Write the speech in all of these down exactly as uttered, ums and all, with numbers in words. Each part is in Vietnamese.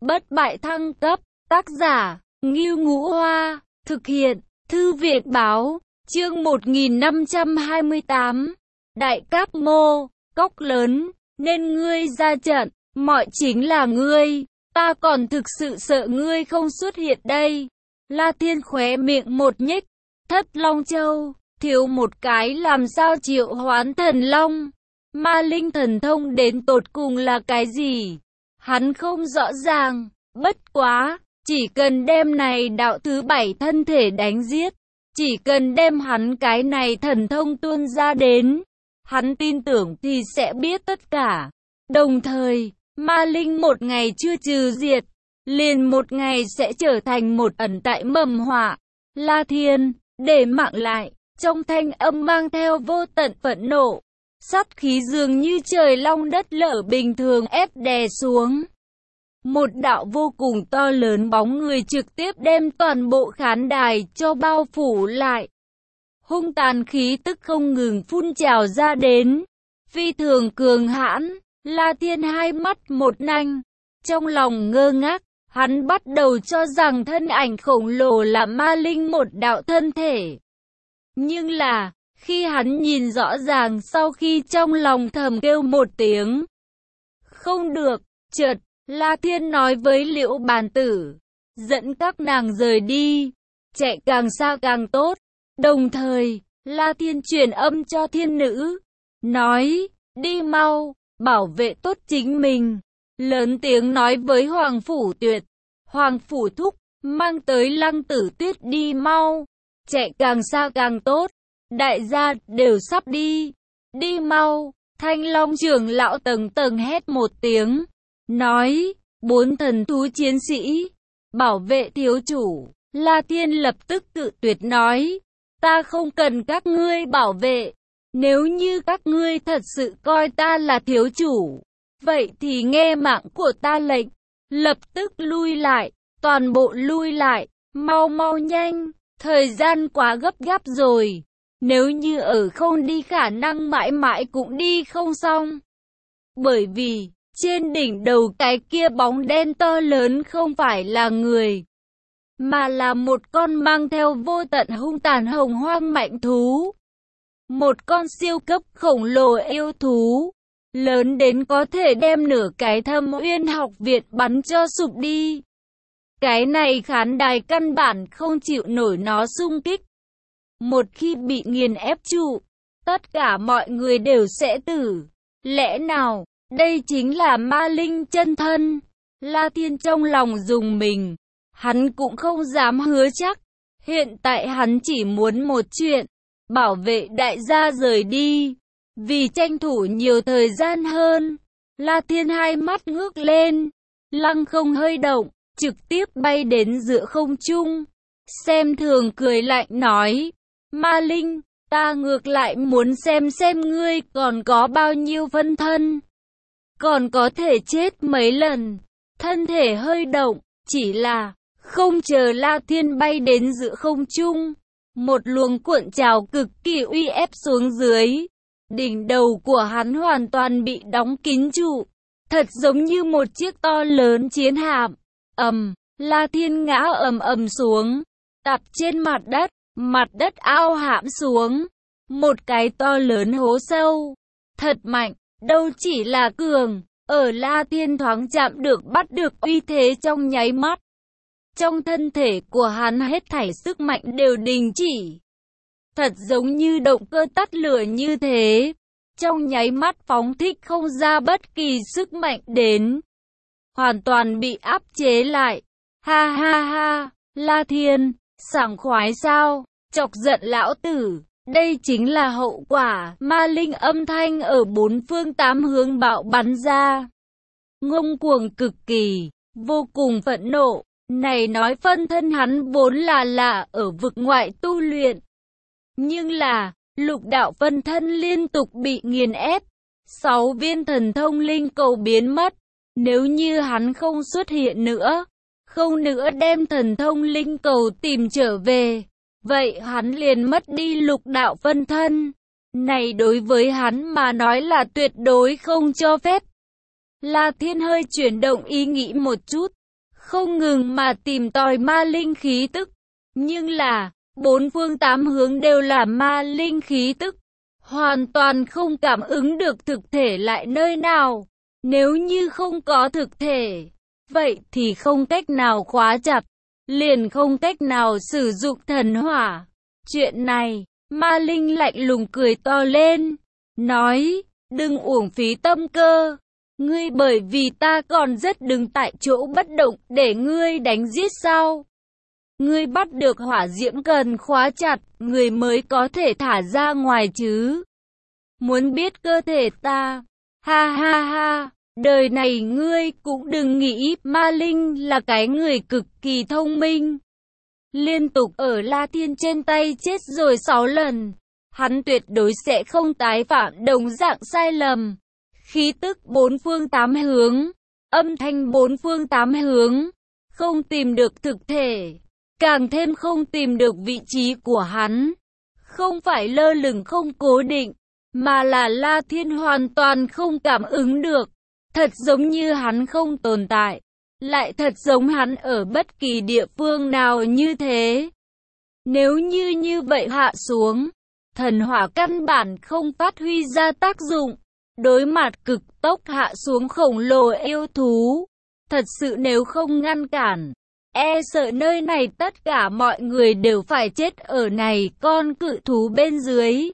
bất bại thăng cấp, tác giả, Ngưu Ngũ Hoa, thực hiện, Thư viện báo, chương một nghìn năm trăm hai mươi tám, Đại Cáp Mô, cốc lớn, nên ngươi ra trận, mọi chính là ngươi, ta còn thực sự sợ ngươi không xuất hiện đây. La Thiên khóe miệng một nhếch, Thất Long Châu, thiếu một cái làm sao triệu hoán thần long. Ma linh thần thông đến tột cùng là cái gì? Hắn không rõ ràng, bất quá, chỉ cần đem này đạo thứ bảy thân thể đánh giết, chỉ cần đem hắn cái này thần thông tuôn ra đến, hắn tin tưởng thì sẽ biết tất cả. Đồng thời, ma linh một ngày chưa trừ diệt, liền một ngày sẽ trở thành một ẩn tại mầm họa. La Thiên, để mạng lại, trong thanh âm mang theo vô tận phẫn nộ. Sát khí dường như trời long đất lở bình thường ép đè xuống. Một đạo vô cùng to lớn bóng người trực tiếp đem toàn bộ khán đài cho bao phủ lại. Hung tàn khí tức không ngừng phun trào ra đến. Phi thường cường hãn, La Thiên hai mắt một nanh. Trong lòng ngơ ngác, hắn bắt đầu cho rằng thân ảnh khổng lồ là ma linh một đạo thân thể. Nhưng là, khi hắn nhìn rõ ràng sau khi trong lòng thầm kêu một tiếng. Không được, chợt, La Thiên nói với Liễu Bàn Tử, dẫn các nàng rời đi, chạy càng xa càng tốt. Đồng thời, La Thiên truyền âm cho thiên nữ, nói, đi mau, bảo vệ tốt chính mình. Lớn tiếng nói với Hoàng Phủ Tuyệt, Hoàng Phủ Thúc, mang tới Lăng Tử Tuyết đi mau, chạy càng xa càng tốt. Đại gia đều sắp đi, đi mau. Thanh Long trưởng lão tầng tầng hét một tiếng, nói, bốn thần thú chiến sĩ, bảo vệ thiếu chủ. La Thiên lập tức cự tuyệt nói, ta không cần các ngươi bảo vệ, nếu như các ngươi thật sự coi ta là thiếu chủ, vậy thì nghe mạng của ta lệnh, lập tức lui lại, toàn bộ lui lại, mau mau nhanh, thời gian quá gấp gáp rồi. Nếu như ở không đi khả năng mãi mãi cũng đi không xong. Bởi vì, trên đỉnh đầu cái kia bóng đen to lớn không phải là người, mà là một con mang theo vô tận hung tàn hồng hoang mạnh thú. Một con siêu cấp khổng lồ yêu thú, lớn đến có thể đem nửa cái Thâm Uyên học viện bắn cho sụp đi. Cái này khán đài căn bản không chịu nổi nó xung kích. Một khi bị nghiền ép trụ, tất cả mọi người đều sẽ tử. Lẽ nào, đây chính là ma linh chân thân? La Thiên trong lòng rùng mình, hắn cũng không dám hứa chắc. Hiện tại hắn chỉ muốn một chuyện, bảo vệ đại gia rời đi. Vì tranh thủ nhiều thời gian hơn, La Thiên hai mắt ngước lên, lăng không hơi động, trực tiếp bay đến giữa không trung. Xem thường cười lạnh nói, Ma Linh, ta ngược lại muốn xem xem ngươi còn có bao nhiêu phân thân, còn có thể chết mấy lần. Thân thể hơi động, chỉ là không chờ La Thiên bay đến giữa không trung, một luồng cuộn trào cực kỳ uy ép xuống dưới. Đỉnh đầu của hắn hoàn toàn bị đóng kín trụ, thật giống như một chiếc to lớn chiến hạm. Ầm, La Thiên ngã ầm ầm xuống, đập trên mặt đất. Mặt đất ao hãm xuống, một cái to lớn hố sâu, thật mạnh, đâu chỉ là cường, ở La Thiên thoáng chạm được bắt được uy thế trong nháy mắt. Trong thân thể của hắn hết thảy sức mạnh đều đình chỉ, thật giống như động cơ tắt lửa như thế, trong nháy mắt phóng thích không ra bất kỳ sức mạnh đến, hoàn toàn bị áp chế lại. Ha ha ha, La Thiên, sảng khoái sao? Chọc giận lão tử, đây chính là hậu quả. Ma linh âm thanh ở bốn phương tám hướng bạo bắn ra, ngông cuồng cực kỳ, vô cùng phẫn nộ. Này nói phân thân hắn vốn là là ở vực ngoại tu luyện, nhưng là lục đạo phân thân liên tục bị nghiền ép, sáu viên thần thông linh cầu biến mất. Nếu như hắn không xuất hiện nữa, không nữa đem thần thông linh cầu tìm trở về, vậy hắn liền mất đi lục đạo phân thân. Này đối với hắn mà nói là tuyệt đối không cho phép. La Thiên hơi chuyển động ý nghĩ một chút, không ngừng mà tìm tòi ma linh khí tức. Nhưng là, bốn phương tám hướng đều là ma linh khí tức, hoàn toàn không cảm ứng được thực thể lại nơi nào. Nếu như không có thực thể, vậy thì không cách nào khóa chặt, liền không cách nào sử dụng thần hỏa. Chuyện này, ma linh lạnh lùng cười to lên, nói, đừng uổng phí tâm cơ. Ngươi bởi vì ta còn rất đứng tại chỗ bất động để ngươi đánh giết sao? Ngươi bắt được hỏa diễm cần khóa chặt, người mới có thể thả ra ngoài chứ. Muốn biết cơ thể ta? Ha ha ha, đời này ngươi cũng đừng nghĩ, ma linh là cái người cực kỳ thông minh. Liên tục ở La Thiên trên tay chết rồi sáu lần, hắn tuyệt đối sẽ không tái phạm đồng dạng sai lầm. Khí tức bốn phương tám hướng, âm thanh bốn phương tám hướng, không tìm được thực thể, càng thêm không tìm được vị trí của hắn. Không phải lơ lửng không cố định, mà là La Thiên hoàn toàn không cảm ứng được. Thật giống như hắn không tồn tại, lại thật giống hắn ở bất kỳ địa phương nào như thế. Nếu như như vậy hạ xuống, thần hỏa căn bản không phát huy ra tác dụng. Đối mặt cực tốc hạ xuống khổng lồ yêu thú, thật sự nếu không ngăn cản, e sợ nơi này tất cả mọi người đều phải chết ở này con cự thú bên dưới.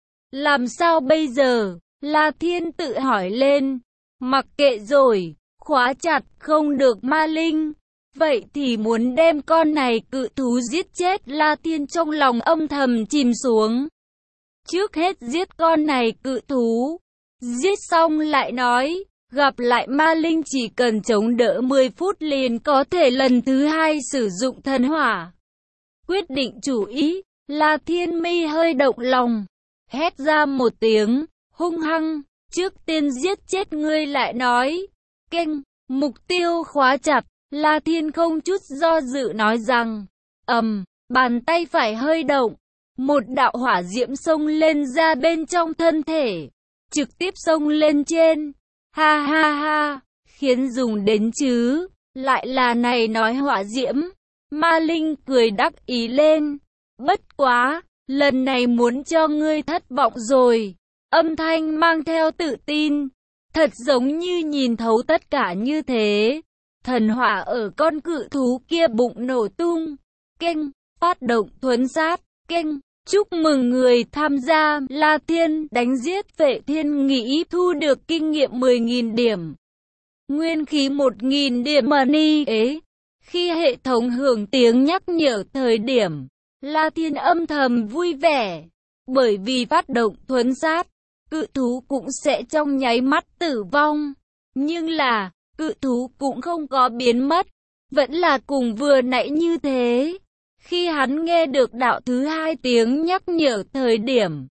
Làm sao bây giờ? La Thiên tự hỏi lên. Mặc kệ rồi, khóa chặt không được ma linh. Vậy thì muốn đem con này cự thú giết chết. La Thiên trong lòng âm thầm chìm xuống. Trước hết giết con này cự thú. Giết xong lại nói, gặp lại ma linh chỉ cần chống đỡ mười phút liền có thể lần thứ hai sử dụng thần hỏa. Quyết định chủ ý, La Thiên mi hơi động lòng, hét ra một tiếng, hung hăng, trước tiên giết chết ngươi lại nói. Kênh, mục tiêu khóa chặt, La Thiên không chút do dự nói rằng, ầm, bàn tay phải hơi động, một đạo hỏa diễm xông lên ra bên trong thân thể. Trực tiếp xông lên trên, ha ha ha, khiến dùng đến chứ, lại là này nói hỏa diễm, ma linh cười đắc ý lên, bất quá, lần này muốn cho ngươi thất vọng rồi, âm thanh mang theo tự tin, thật giống như nhìn thấu tất cả như thế, thần hỏa ở con cự thú kia bụng nổ tung, kênh, phát động thuấn sát, kênh. Chúc mừng người tham gia La Thiên đánh giết Phệ Thiên Nghĩ thu được kinh nghiệm mười nghìn điểm. Nguyên khí một nghìn điểm money ế. Khi hệ thống hưởng tiếng nhắc nhở thời điểm, La Thiên âm thầm vui vẻ. Bởi vì phát động thuấn sát, cự thú cũng sẽ trong nháy mắt tử vong. Nhưng là, cự thú cũng không có biến mất. Vẫn là cùng vừa nãy như thế. Khi hắn nghe được đạo thứ hai tiếng nhắc nhở thời điểm,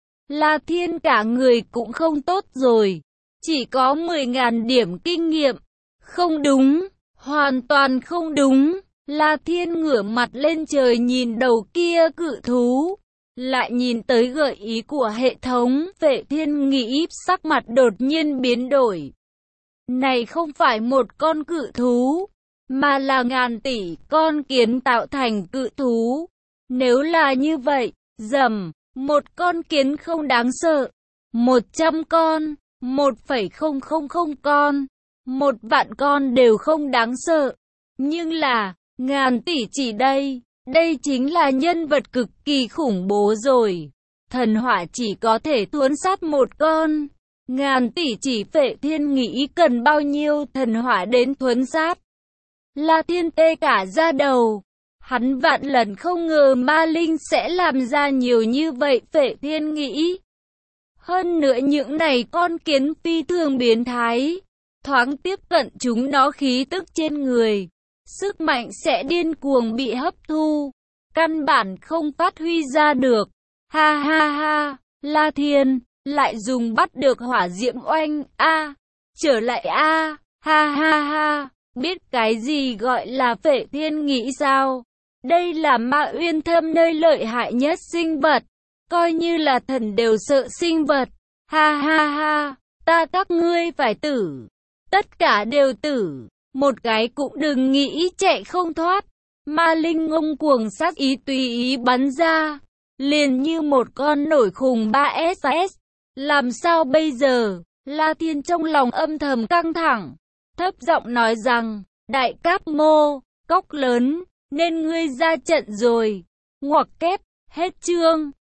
La Thiên cả người cũng không tốt rồi, chỉ có mười nghìn điểm kinh nghiệm. Không đúng, hoàn toàn không đúng. La Thiên ngửa mặt lên trời nhìn đầu kia cự thú, lại nhìn tới gợi ý của hệ thống. Phệ Thiên Nghĩ sắc mặt đột nhiên biến đổi. Này không phải một con cự thú, mà là ngàn tỷ con kiến tạo thành cự thú. Nếu là như vậy, dầm, một con kiến không đáng sợ, một trăm con, một phẩy không không không con, một vạn con đều không đáng sợ. Nhưng là, ngàn tỷ chỉ đây, đây chính là nhân vật cực kỳ khủng bố rồi. Thần hỏa chỉ có thể thuấn sát một con, ngàn tỷ chỉ Phệ Thiên Nghĩ cần bao nhiêu thần hỏa đến thuấn sát. La Thiên tê cả da đầu, hắn vạn lần không ngờ ma linh sẽ làm ra nhiều như vậy. Phệ Thiên Nghĩ. Hơn nữa những này con kiến phi thường biến thái, thoáng tiếp cận chúng nó khí tức trên người, sức mạnh sẽ điên cuồng bị hấp thu, căn bản không phát huy ra được. Ha ha ha, La Thiên lại dùng bắt được hỏa diễm oanh a, trở lại a, ha ha ha. Biết cái gì gọi là Phệ Thiên Nghĩ sao? Đây là Ma Uyên Thâm nơi lợi hại nhất sinh vật, coi như là thần đều sợ sinh vật. Ha ha ha, ta các ngươi phải tử, tất cả đều tử. một cái cũng đừng nghĩ chạy không thoát. Ma Linh ngông cuồng sát ý tùy ý bắn ra, liền như một con nổi khùng ba S. Làm sao bây giờ? La Thiên trong lòng âm thầm căng thẳng, thấp giọng nói rằng, Đại Cáp Mô, Cóc Lớn, nên ngươi ra trận rồi. Ngoặc kép, hết chương.